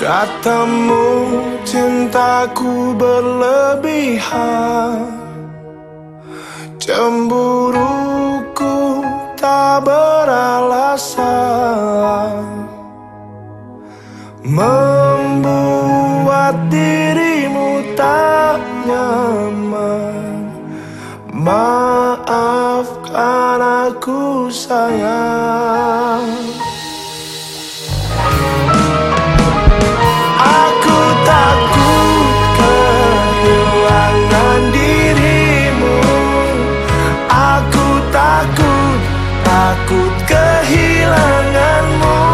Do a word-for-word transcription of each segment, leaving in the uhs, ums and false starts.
Katamu cintaku berlebihan, cemburuku tak beralasan, membuat dirimu tak nyaman. Maafkan aku sayang. Aku takut kehilangan dirimu. Aku takut, takut kehilanganmu.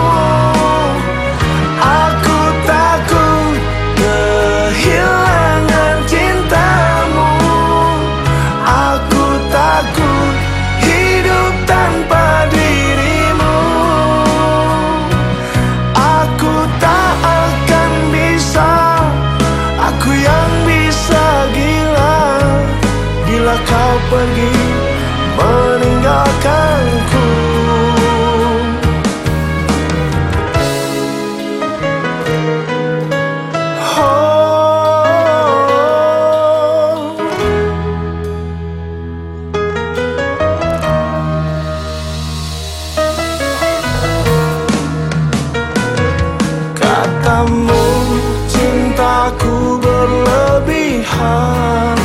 Aku takut kehilangan cintamu. Aku takut hidup tanpa dirimu. Aku tak akan bisa, aku yang bisa gila bila kau pergi meninggalkanku. Katamu cintaku berlebihan,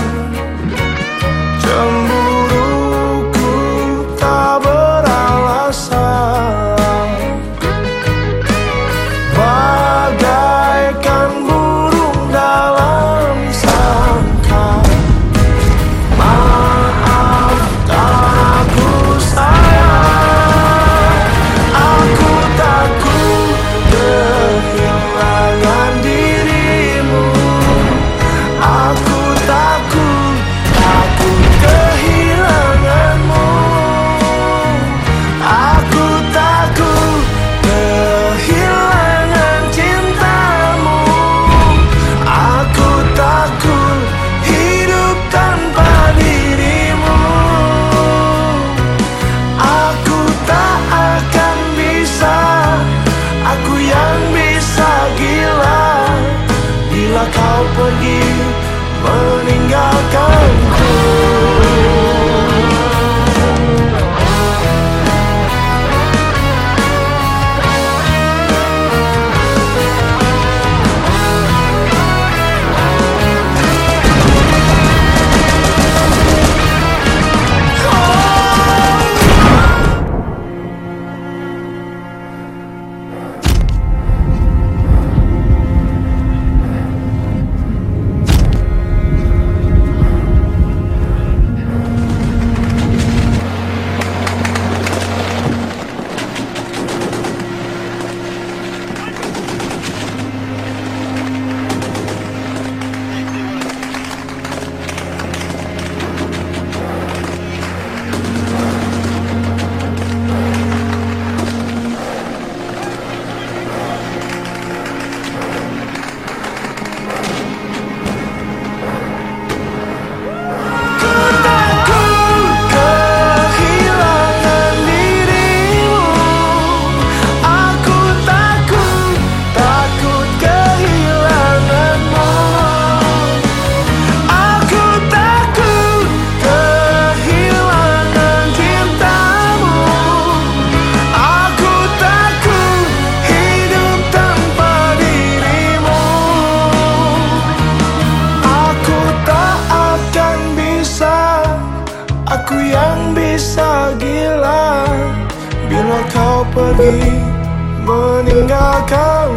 cemburuku tak beralasan, bagaikan burung dalam sangkar. Maafkan aku sayang. Aku takut kehilangan dirimu. Aku takut, takut kehilanganmu. Aku takut kehilangan cintamu. Aku takut hidup tanpa dirimu. Aku tak akan bisa, aku yang bisa gila bila kau pergi meninggalkanku. Aku yang bisa gila bila kau pergi meninggalkan